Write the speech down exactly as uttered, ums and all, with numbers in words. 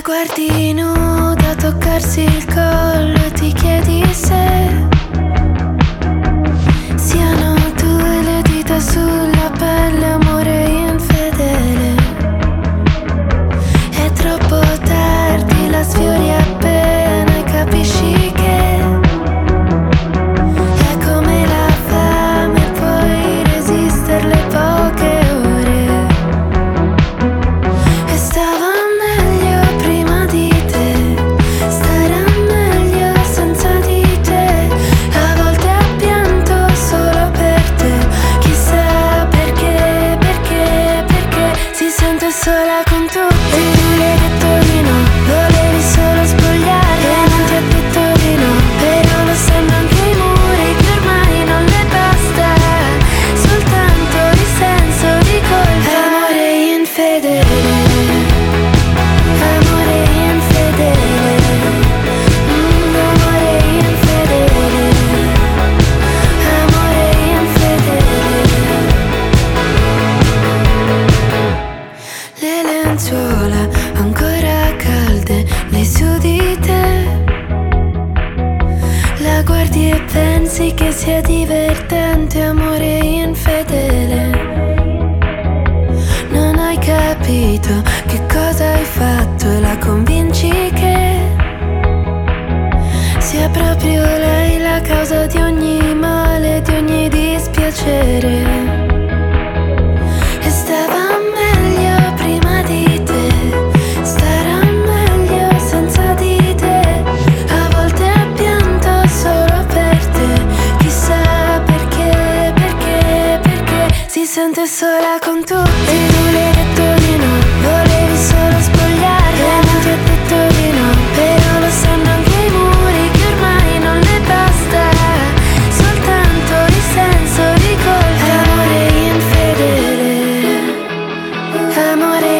guardi nuda, toccarsi il collo e ti chiedi se siano tue le dita sulla pelle, amore infedele. È troppo tardi, la sfiori appena e capisci che è come la fame, puoi resistere le poche ore. E stava meglio prima di te, starà meglio senza di te. A volte ho pianto solo per te, chissà perché, perché, perché si sente sola con tutti. E tu le hai detto di no, volevi solo spogliare e non ti ha detto di no, però lo sanno anche i muri che ormai non le basta soltanto il senso di colpa. Amore infedele, amore infedele, mm, amore infedele, amore infedele. Le lenzuola ancora calde, lei su di te, la guardi e pensi che sia divertente, amore infedele. Non hai capito che cosa hai fatto e la convinci che sia proprio lei la causa di ogni male, di ogni dispiacere. E stava meglio prima di te, starà meglio senza di te. A volte ho pianto solo per te, chissà perché, perché, perché si sente sola con tutti. E tu le hai detto di no, volevi solo spogliare e non ti ha detto di no, però lo sanno anche i muri che ormai non le basta soltanto il senso di colpa. Amore infedele, amore